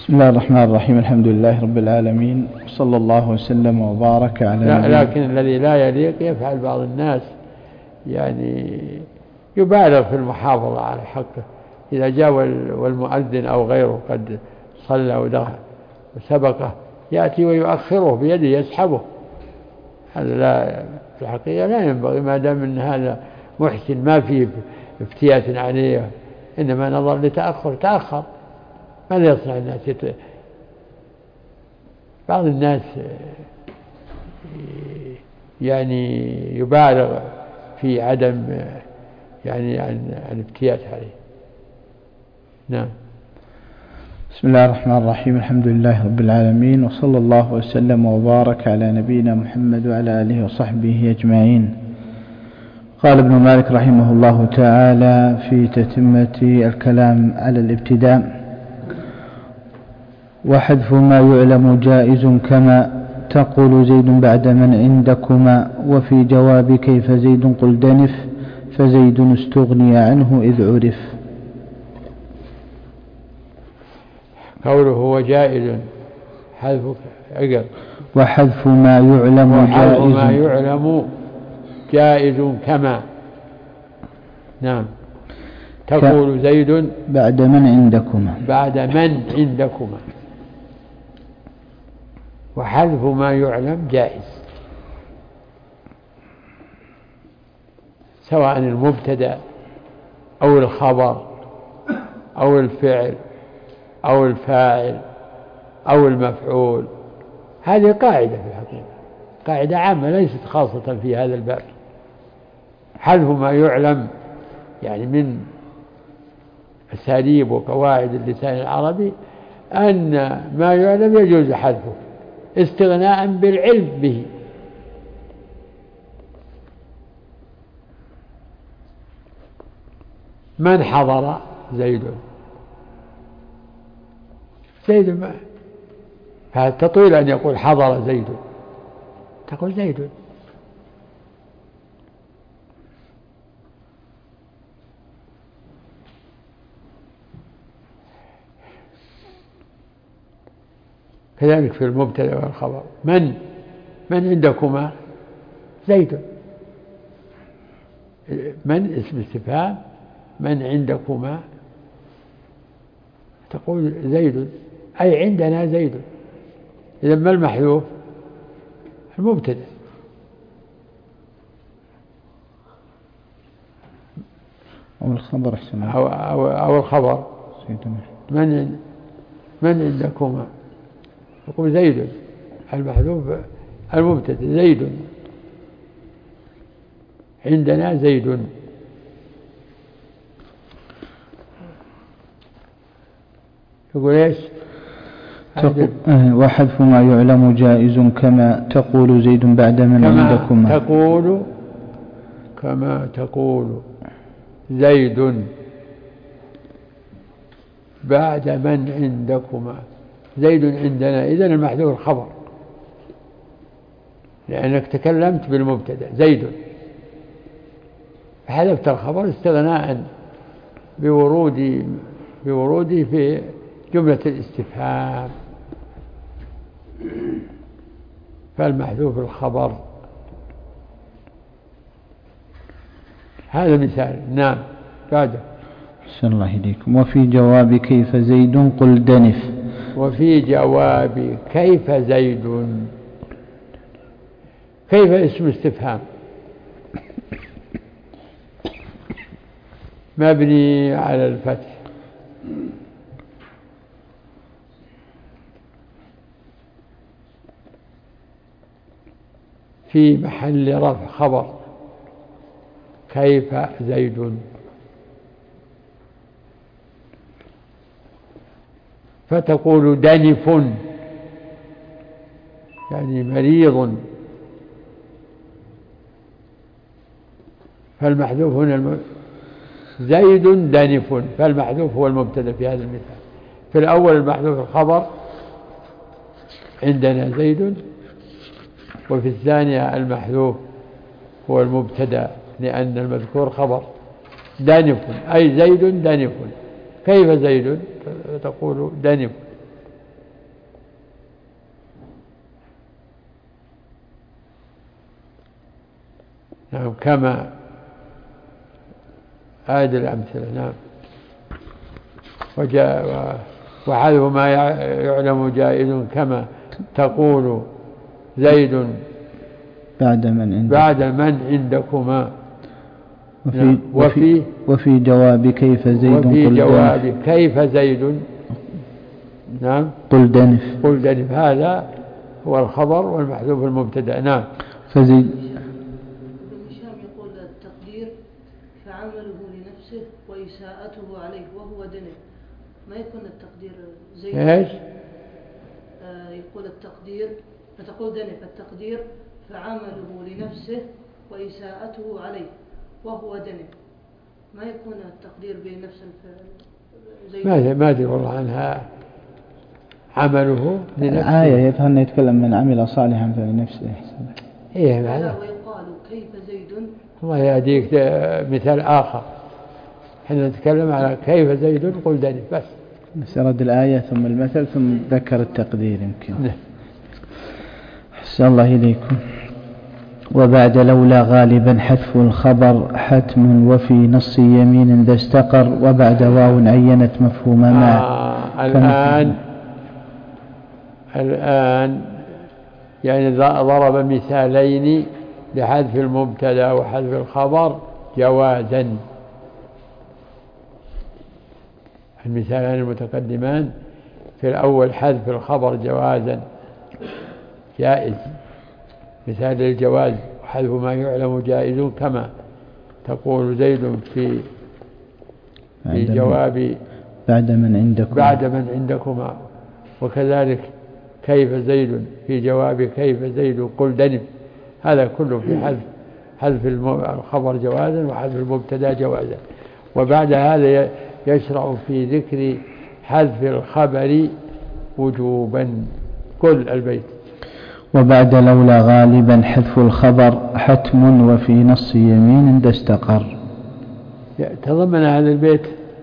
بسم الله الرحمن الرحيم. الحمد لله رب العالمين، صلى الله وسلم وبارك على نبينا. لكن الذي لا يليق يفعل بعض الناس، يعني يبالغ في المحافظة على حقه. إذا جاء والمؤذن أو غيره قد صلى ودخل وسبقه يأتي ويؤخره بيده يسحبه، هذا لا في الحقيقة لا ينبغي، ما دام أن هذا محسن ما فيه افتيات عليه، إنما نظر لتأخر تأخر. ماذا يصنع الناس؟ بعض الناس يعني يبالغ في عدم يعني عن افتيات عليه. نعم. بسم الله الرحمن الرحيم. الحمد لله رب العالمين، وصلى الله وسلم وبارك على نبينا محمد وعلى آله وصحبه أجمعين. قال ابن مالك رحمه الله تعالى في تتمة الكلام على الابتداء: وحذف ما يعلم جائز كما تقول زيد بعد من عندكما، وفي جواب كيف زيد قل دنف، فزيد استغني عنه إذ عرف. قوله هو جائز حذف عقل. وحذف ما يعلم جائز. ما يعلم جائز كما. نعم. تقول زيد بعد من عندكما. بعد من عندكما. وحذف ما يعلم جائز، سواء المبتدأ أو الخبر أو الفعل أو الفاعل أو المفعول. هذه قاعدة في الحقيقة، قاعدة عامة ليست خاصة في هذا الباب. حذف ما يعلم يعني من أساليب وقواعد اللسان العربي أن ما يعلم يجوز حذفه استغناء بالعلم به. من حضر زيد، زيد ما فتطول أن يقول حضر زيد، تقول زيد. كذلك في المبتدأ والخبر. من عندكما زيد، من اسم استفهام، من عندكما تقول زيد أي عندنا زيد. إذا ما المحذوف؟ المبتدأ. أو الخبر أحسن، أو الخبر. من عندكما تقول زيد، المحذوف المبتدأ زيد، عندنا زيد. يقول ايش؟ وحذف ما يعلم جائز كما تقول زيد بعد من عندكما. كما تقول زيد بعد من عندكما. زيد عندنا، إذن المحذوف الخبر، لأنك تكلمت بالمبتدأ زيد، فحذفت الخبر استغناء بورودي في جملة الاستفهام، فالمحذوف الخبر. هذا مثال. نعم. بعده. أحسن الله إليكم. وفي جواب كيف زيد قل دنف. وفي جواب كيف زيد، كيف اسم استفهام مبني على الفتح، في محل رفع خبر كيف زيد. فتقول دنف يعني مريض، فالمحذوف هنا زيد دنف، فالمحذوف هو المبتدأ في هذا المثال. في الأول المحذوف الخبر عندنا زيد، وفي الثانية المحذوف هو المبتدأ لأن المذكور خبر. دنف أي زيد دنف. كيف زيد؟ تقول دنف. نعم كما هذه الأمثلة. نعم. وحذف ما يعلم جائز كما تقول زيد بعد من عندكما. وفي جواب كيف زيد وفي جواب كيف زيد نعم قل دنف هذا هو الخبر والمحذوف المبتدأ. نعم. فزيد ابن هشام يقول التقدير فعمله لنفسه وإساءته عليه وهو دنف، ما يكون التقدير زيد ايش؟ يقول التقدير فتقول دنف التقدير فعمله لنفسه وإساءته عليه وهو دنف، ما يكون التقدير بنفس الفعل. ما أدري والله عنها. عمله لنفسه آية يفهم يتكلم من عمل صالحا فلنفسه. إيه معنى. ويقال كيف زيد. الله يهديك مثال آخر، حين نتكلم على كيف زيد قل دنف بس رد الآية ثم المثل ثم ذكر التقدير يمكن. أحسن الله إليكم. وبعد لولا غالبا حذف الخبر حتم وفي نص يمين ذا استقر وبعد واو عينت مفهوم ما. الآن يعني ضرب مثالين لحذف المبتدا وحذف الخبر جوازا. المثالان المتقدمان في الأول حذف الخبر جوازا جائز، مثال الجواز وحذف ما يعلم جائز كما تقول زيد في جواب بعد من عندكما وكذلك كيف زيد في جواب كيف زيد قل دنف. هذا كله في حذف الخبر جوازا وحذف المبتدا جوازا. وبعد هذا يشرع في ذكر حذف الخبر وجوبا. كل البيت. وبعد لولا غالبا حذف الخبر حتم وفي نص يمين ذا استقر. تضمن هذا البيت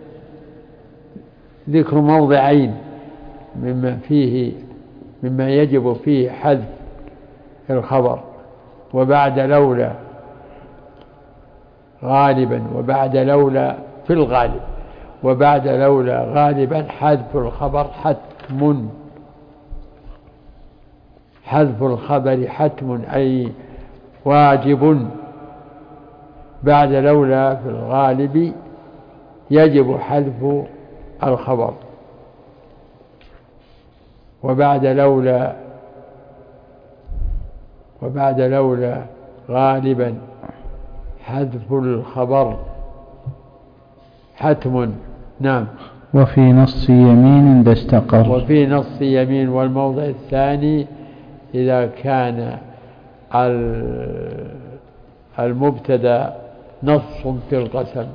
ذكر موضعين مما يجب فيه حذف الخبر. وبعد لولا غالبا وبعد لولا في الغالب وبعد لولا غالبا حذف الخبر حتم. حذف الخبر حتم أي واجب. بعد لولا في الغالب يجب حذف الخبر. وبعد لولا غالبا حذف الخبر حتم. نعم. وفي نص يمين ذا استقر. وفي نص يمين. والموضع الثاني إذا كان المبتدا نص في القسم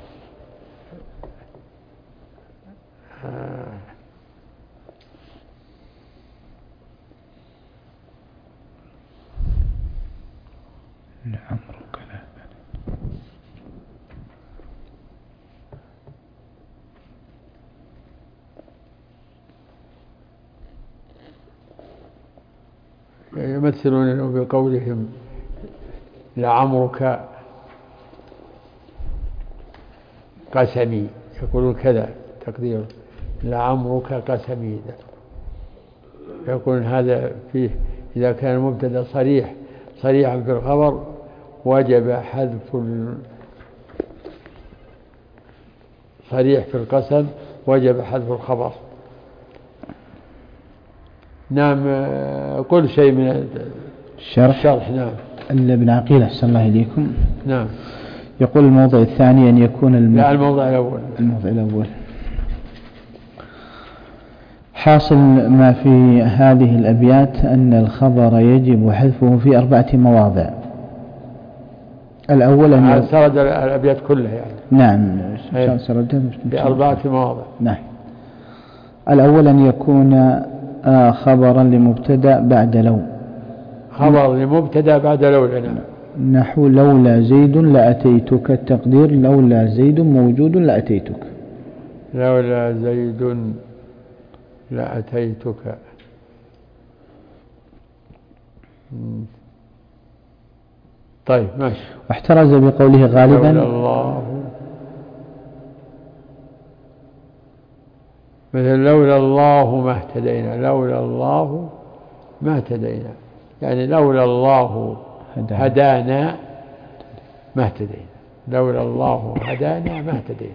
لعمرك لا يمثلون له بقولهم لعمرك قسمي، يقولون كذا تقدير لعمرك قسمي. يقولون هذا فيه إذا كان المبتدا صريحا في الخبر وجب حذف صريح في القسم وجب حذف الخبر. نعم. كل شيء من الشرح. نعم. ابن عقيل أحسن الله إليكم. نعم. يقول الموضع الثاني أن يكون الموضع الأول حاصل ما في هذه الأبيات أن الخبر يجب حذفه في 4 مواضع. الأول أن سرد الأبيات كلها يعني. نعم سردها في 4 مواضع. نعم. الأول أن يكون خبرا لمبتدا بعد لو. خبر لمبتدا بعد لولا. نحو لولا زيد لأتيتك. التقدير لولا زيد موجود لأتيتك. لولا زيد لأتيتك. طيب ماشي. واحترز بقوله غالبا لولا الله، مثل لولا الله ما اهتدينا، لولا الله ما اهتدينا، يعني لولا الله هدانا ما اهتدينا، لولا الله هدانا ما اهتدينا.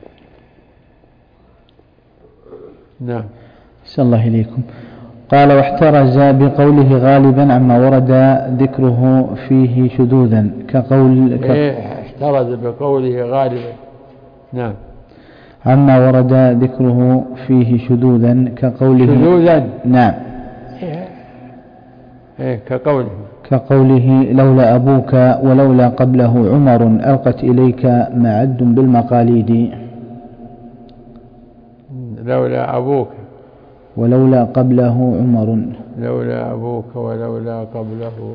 نعم. أحسن الله إليكم. قال واحترز بقوله غالبا عما ورد ذكره فيه شذوذا احترز بقوله غالبا. نعم. عما ورد ذكره فيه شذوذا كقوله شذوذا. نعم. كقوله لولا أبوك ولولا قبله عمر ألقت إليك معد بالمقاليد. لولا أبوك ولولا قبله عمر، لولا أبوك ولولا قبله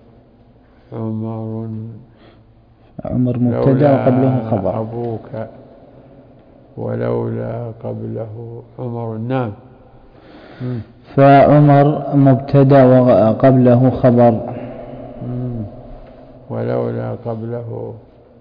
عمر، عمر مبتدأ وقبله خبر. أبوك ولولا قبله عمر. نعم. فعمر مبتدأ وقبله خبر. ولولا قبله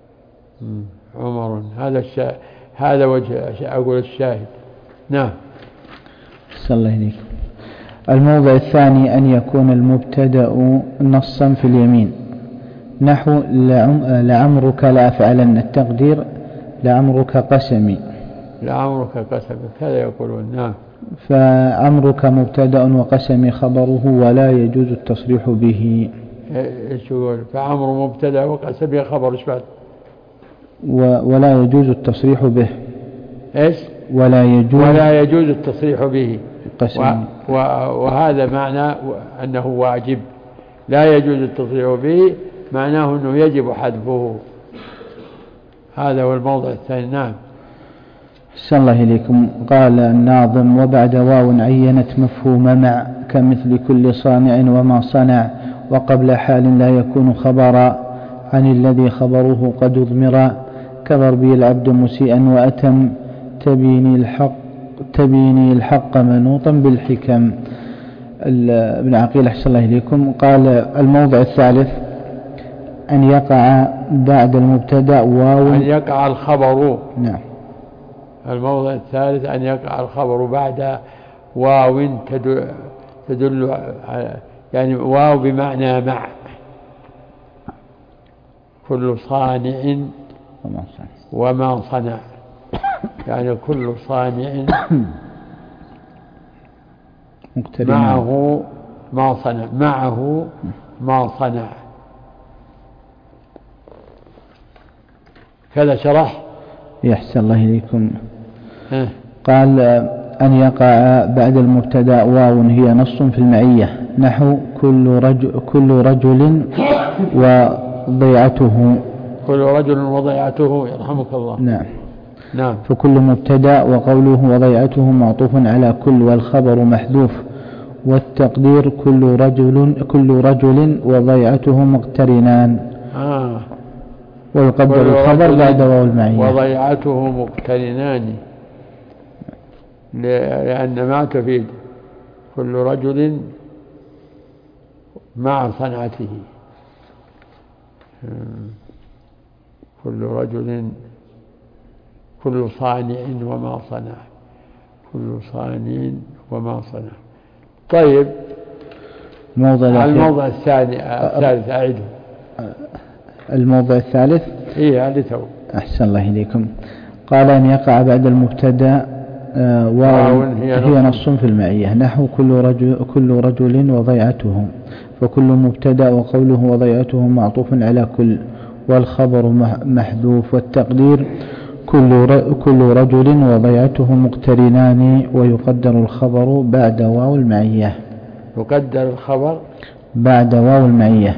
عمر. هذا وجه أقول الشاهد. نعم. صلى الله عليه. الموضع الثاني أن يكون المبتدأ نصا في اليمين، نحو لعمرك لأفعلن، التقدير لعمرك قسمي. لعمرك قسمي كذا يقولون. نعم. فعمرك مبتدأ وقسمي خبره ولا يجوز التصريح به. ايش يقول؟ فعمر مبتدأ وقسمي خبر. ايش بعد؟ ولا يجوز التصريح به. ايش؟ ولا يجوز التصريح به. وهذا معنى أنه واجب. لا يجوز التصريح به معناه أنه يجب حذفه. هذا هو الموضع الثاني. نعم. أحسن الله إليكم. قال الناظم وبعد واو عينت مفهوم مع كمثل كل صانع وما صنع، وقبل حال لا يكون خبرا عن الذي خبره قد اضمر، كضربي العبد مسيئا وأتم تبيني الحق منوطا بالحكم. ابن عقيل أحسن الله إليكم. قال الموضع الثالث أن يقع بعد المبتدأ واو، أن يقع الخبر. نعم. الموضع الثالث أن يقع الخبر بعد واو تدل يعني واو بمعنى مع. كل صانع وما صنع، يعني كل صانع معه ما صنع، معه ما صنع. كذا شرح. يحسن الله إليكم. قال أن يقع بعد المبتدأ واو هي نص في المعية، نحو كل رجل وضيعته. كل رجل وضيعته يرحمك الله. نعم. نعم. فكل مبتدأ وقوله وضيعته معطوف على كل، والخبر محذوف، والتقدير كل رجل وضيعته مقترنان. ويقدر الخبر بعد واو المعية. وضيعته مقترنان لأن ما تفيد كل رجل مع صنعته. كل رجل، كل صانع وما صنع، كل صانع وما صنع. طيب. الموضع الثالث أعده. الموضع الثالث هذه تو. أحسن الله إليكم. قال أن يقع بعد المبتدأ واو هي نص في المعية، نحو كل رجل وضيعته. فكل مبتدأ وقوله وضيعته معطوف على كل، والخبر محذوف، والتقدير كل رجل وضيعته مقترنان، ويقدر الخبر بعد واو المعية. يقدر الخبر بعد واو المعية.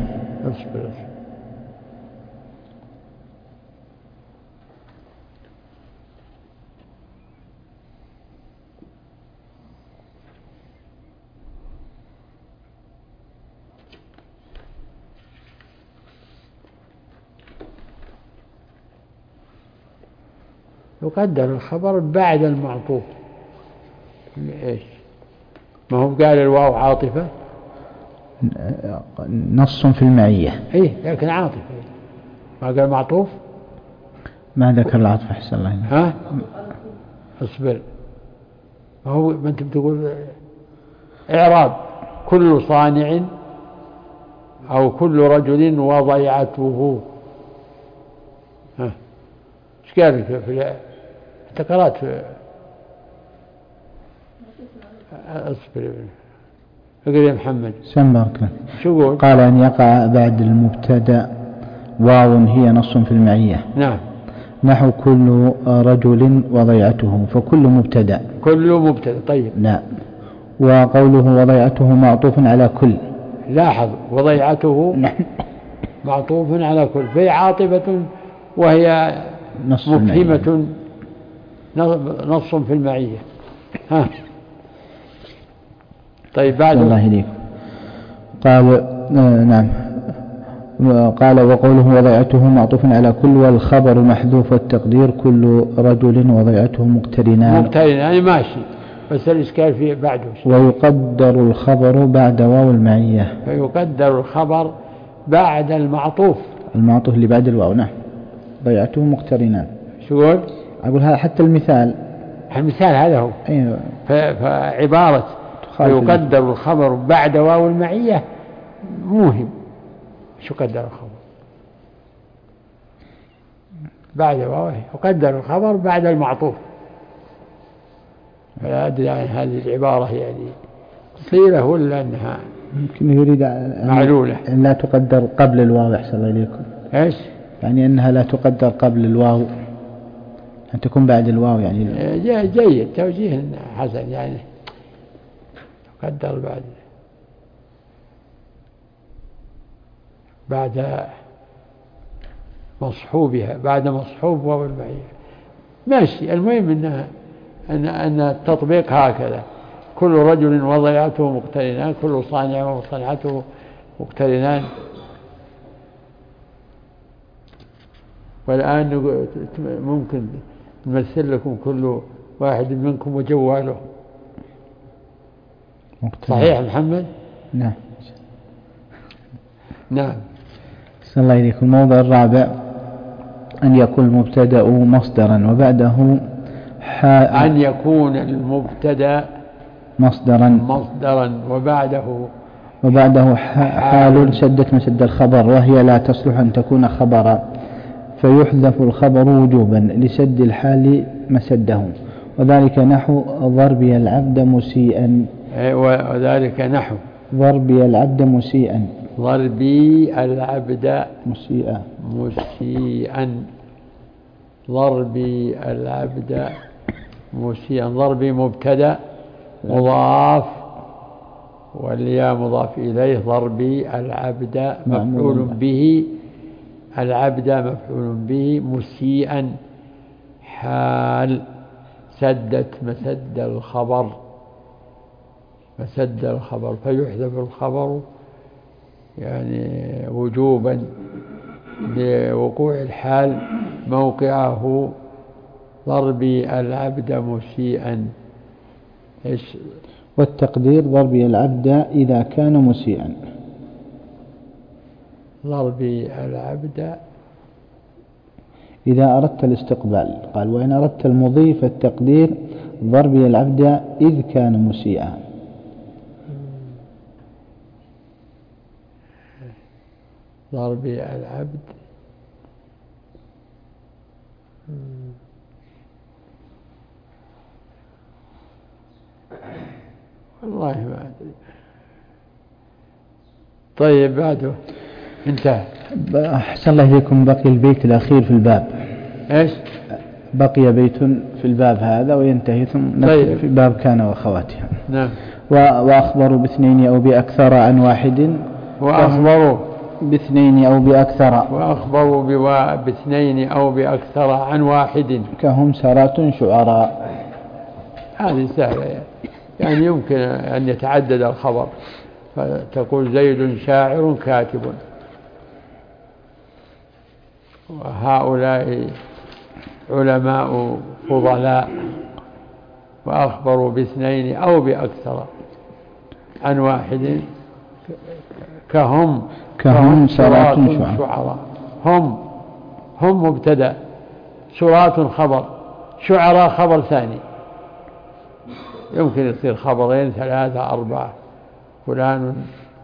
يقدر الخبر بعد المعطوف. إيش؟ ما هو قال الواو عاطفة؟ نص في المعية. إيه لكن عاطف، ما قال معطوف، ما ذكر العطف أحسن الله. ها اصبر، هو ما أنت بتقول إعراب كل صانع أو كل رجل وضيعته. ها إيش قال في أنت قرأت اصبر اقرأ يا محمد. سمرك. شو قول؟ قال أن يقع بعد المبتدأ واو هي نص في المعية. نعم. نحو كل رجل وضيعته، فكل مبتدأ. كل مبتدأ. طيب. لا، وقوله وضيعته معطوف على كل. لاحظ وضيعته معطوف على كل، فهي عاطفة وهي مفهمة نص في المعية. ها طيب بعد الله إليك. قال نعم، قال وقوله وضيعته معطوف على كل، والخبر محذوف والتقدير كل رجل وضيعته مقترنان. يعني ماشي، بس الإشكال فيه بعده. ويقدر الخبر بعد واو المعية. فيقدر الخبر بعد المعطوف اللي بعد الواو. نعم، ضيعته مقترنان. شو قول؟ أقول هذا حتى المثال هذا هو. أيوة. فعبارة فيقدر الخبر بعد واو المعية موهم. شو قدر الخبر بعد واو؟ يقدر الخبر بعد المعطوف. فلا أدري عن هذه العبارة يعني طيلة ولا أنها يمكن يريد معلولة. أن لا تقدر قبل الواو. يحصل إليكم إيش؟ يعني أنها لا تقدر قبل الواو، أن تكون بعد الواو يعني. جيد، توجيه حسن، يعني تقدر بعد مصحوبها، بعد مصحوب واو المعية. ماشي، المهم أنها أن التطبيق هكذا: كل رجل وضيعته مقترنان، كل صانع وصنعته مقترنان. والآن ممكن نمثل لكم كل واحد منكم وجواله. صحيح محمد؟ نعم. نعم. صلى الله عليكم. الموضع الرابع أن يكون المبتدأ مصدرا وبعده أن يكون المبتدأ مصدرا وبعده حال شدت مسد الخبر، وهي لا تصلح أن تكون خبرا، فيحذف الخبر وجوبا لسد الحال مسده، وذلك نحو ضربي العبد مسيئا. وذلك نحو ضربي العبد مسيئا. ضربي العبد مسيئا. ضربي العبد مسيئا. ضربي مبتدأ مضاف والياء مضاف إليه. ضربي العبد مفعول به. العبد مفعول به. مسيئا حال سدت مسد الخبر. فيحذف الخبر يعني وجوبا لوقوع الحال موقعه. ضربي العبد مسيئا. إيش؟ والتقدير ضربي العبد إذا كان مسيئا. ضربي العبد إذا أردت الاستقبال. قال وإن أردت المضي فالتقدير ضربي العبد إذ كان مسيئا. ضربي العبد والله ما أدري. طيب بعده انتهى. أحسن الله إليكم. بقي البيت الأخير في الباب. إيش؟ بقي بيت في الباب هذا وينتهي ثم طيب. في باب كان وأخواتها. نعم. وأخبروا باثنين أو بأكثر عن واحد. وأخبروا باثنين أو بأكثر. وأخبروا باثنين أو بأكثر عن واحد. كهم سارات شعراء. هذه سهلة يعني يمكن أن يتعدد الخبر، فتقول زيد شاعر كاتب، وهؤلاء علماء فضلاء. وأخبروا باثنين أو بأكثر عن واحد كهم سرات شعراء. هم مبتدأ، سرات خبر، شعراء خبر ثاني، يمكن يصير خبرين 3 4. فلان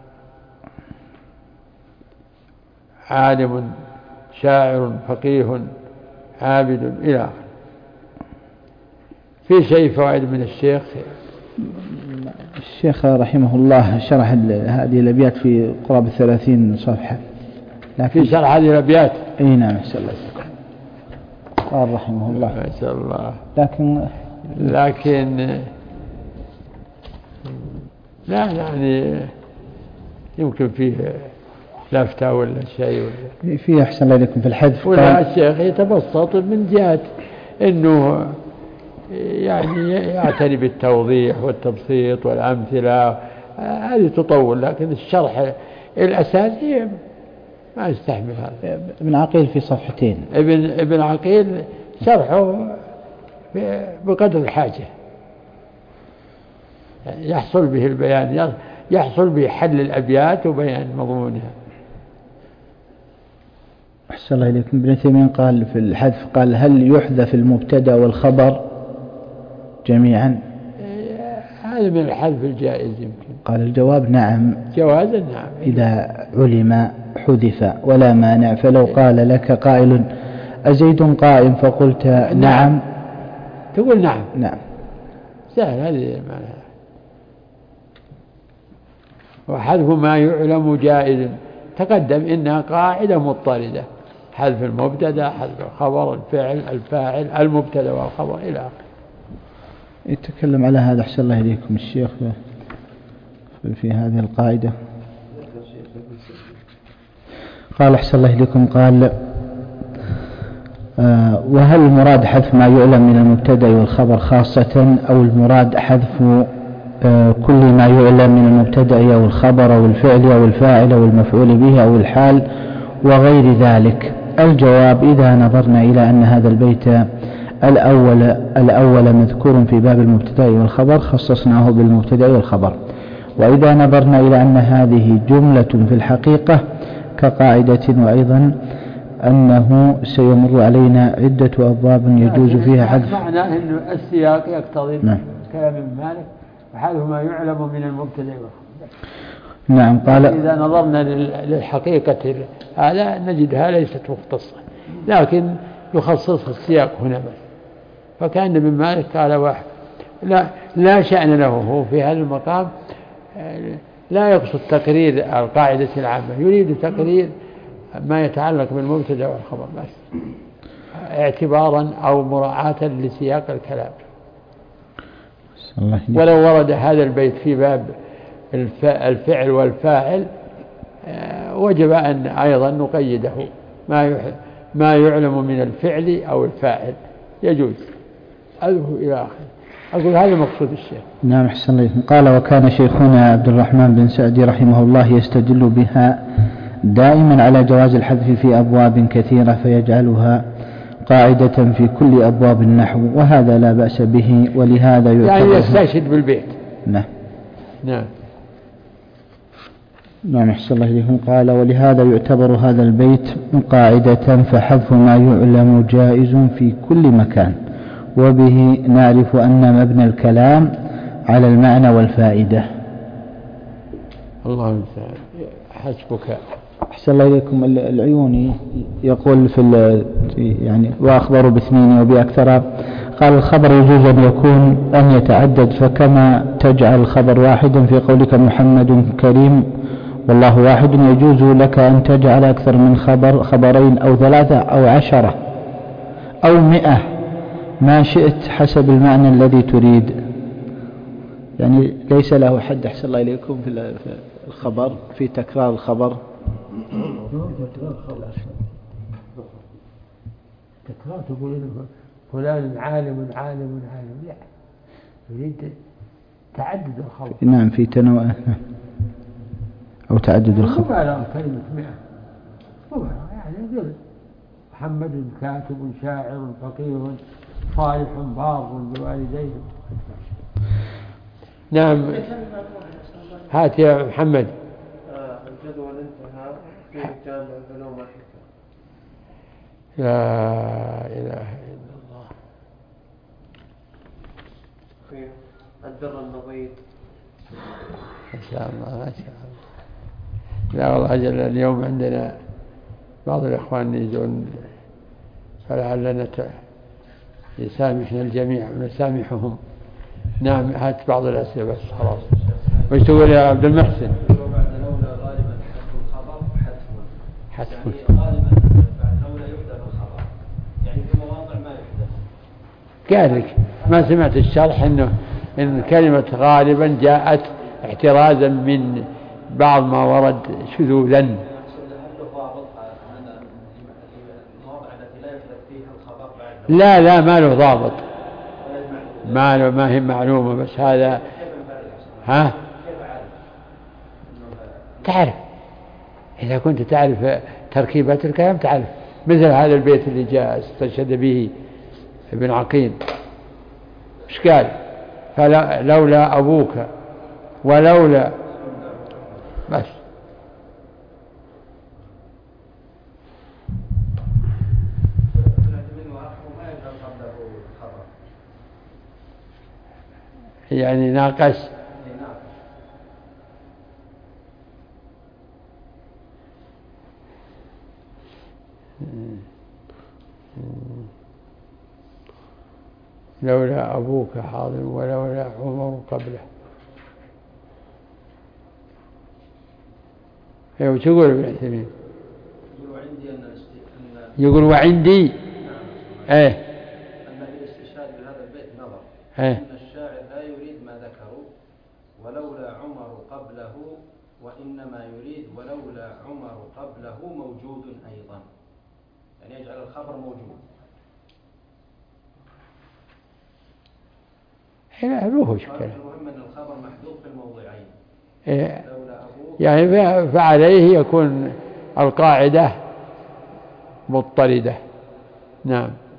عالم شاعر فقيه عابد إلى آخره. في شيء فوائد من الشيخ رحمه الله شرح هذه الأبيات في قرابة 30 صفحة، لكن في شرح هذه الأبيات. اي نعم، ما شاء الله قال رحمه الله ما شاء الله. لكن لا يعني يمكن فيه لفتة ولا شيء ولا فيه أحسن الله إليكم في الحذف. ولا الشيخ يتبسط من جهة أنه يعني يعتني بالتوضيح والتبسيط والأمثلة، هذه تطول، لكن الشرح الأساسي ما يستحمل هذا. ابن عقيل في صفحتين. ابن عقيل شرحه بقدر الحاجة، يحصل به البيان، يحصل به حل الأبيات وبيان مضمونها. أحسن الله إليكم. ابن تيمية قال في الحذف، قال هل يحذف المبتدأ والخبر جميعا؟ هذا من الحذف الجائز يمكن. قال الجواب نعم، جوازا نعم، إذا علم حذف ولا مانع. فلو قال لك قائل أزيد قائم فقلت نعم تقول نعم. نعم سهل، هذه معناها. وحذف ما يعلم جائز، تقدم إنها قاعدة مضطردة، حذف المبتدا، حذف الخبر، الفاعل، المبتدا والخبر إلى آخره. يتكلم على هذا أحسن الله إليكم الشيخ في هذه القاعدة. قال أحسن الله إليكم، قال وهل المراد حذف ما يعلم من المبتدا والخبر خاصة، أو المراد حذف كل ما يعلم من المبتدا أو الخبر أو الفعل أو الفاعل أو المفعول به أو الحال وغير ذلك؟ الجواب إذا نظرنا إلى أن هذا البيت الأول مذكور في باب المبتدا والخبر خصصناه بالمبتدا والخبر، وإذا نظرنا إلى أن هذه جملة في الحقيقة كقاعدة، وأيضا أنه سيمر علينا عدة أبواب يجوز فيها حذف. معناه أن السياق يقتضي كلام مالك وحذف ما يعلم من المبتدا والخبر. نعم. قال إذا نظرنا للحقيقة هذا نجدها ليست مختصة، لكن يخصصها السياق هنا بس. فكان ابن مالك قال واحد لا شأن له هو في هذا المقام، لا يقصد تقرير القاعدة العامة، يريد تقرير ما يتعلق بالمبتدا والخبر بس، اعتبارا أو مراعاة لسياق الكلام. ولو ورد هذا البيت في باب الفعل والفاعل وجب أن أيضا نقيده ما يعلم من الفعل أو الفاعل يجوز أذهب إلى آخر. أقول هذا مقصود الشيخ. نعم أحسن الله. قال وكان شيخنا عبد الرحمن بن سعدي رحمه الله يستدل بها دائما على جواز الحذف في أبواب كثيرة، فيجعلها قاعدة في كل أبواب النحو، وهذا لا بأس به، ولهذا يعني يستشهد بالبيت. نعم نعم نعم أحسن الله إليكم. قال ولهذا يعتبر هذا البيت قاعدة، فحذف ما يعلم جائز في كل مكان، وبه نعرف أن مبنى الكلام على المعنى والفائدة. الله المستعان. حسبك. أحسن الله إليكم. العيوني يقول في يعني وأخبروا باثنين وبأكثر، قال الخبر يجوز أن يكون أن يتعدد، فكما تجعل الخبر واحدا في قولك محمد كريم والله واحد، يجوز لك أن تجعل أكثر من خبرين أو 3 أو 10 أو 100 ما شئت حسب المعنى الذي تريد، يعني ليس له حد. أحسن الله إليكم في الخبر، في تكرار الخبر. تكرار تقول فلان عالم عالم عالم، لا، يريد تعدد الخبر. نعم في تنوع أو تعدد الخبر. مبالغة كلمة 100 مبالغة، يعني يقول محمد كاتب شاعر فقيه صالح بار بوالديه. نعم. هات يا محمد في جامع علوم الحكم. لا إله إلا الله. في الدر النضيد. ما شاء الله ما شاء الله. لا والله أجل اليوم عندنا بعض الإخوان يجون فلعلنا يسامحنا الجميع ونسامحهم. نعم هات بعض الأسئلة بس خلاص. وش تقول يا عبد المحسن؟ بعد لولا غالبا حذف الخبر حذف يعني غالبا بعد لولا يحذف الخبر يعني في مواضع ما يحذف. قال لك ما سمعت الشرح إن كلمة غالبا جاءت احترازا من بعض ما ورد شذوذا. لا ما له ضابط، ما هي معلومة بس هذا. ها تعرف إذا كنت تعرف تركيبات الكلام تعرف، مثل هذا البيت اللي جاء استشهد به ابن عقيل ايش قال؟ فلولا أبوك ولولا بس. يعني ناقص. لولا أبوك حاضر ولولا عمر قبله. ايوه تقول ابن عثيمين؟ يقول وعندي ايه أن الاستشهاد بهذا البيت نظر ايه أن الشاعر لا يريد ما ذكروا ولولا عمر قبله وإنما يريد ولولا عمر قبله موجود أيضا، يعني يجعل الخبر موجود. لا له مشكلة. المهم أن الخبر محذوف في الموضعين. إيه لولا أبوك يعني فعليه يكون القاعدة مضطردة. نعم.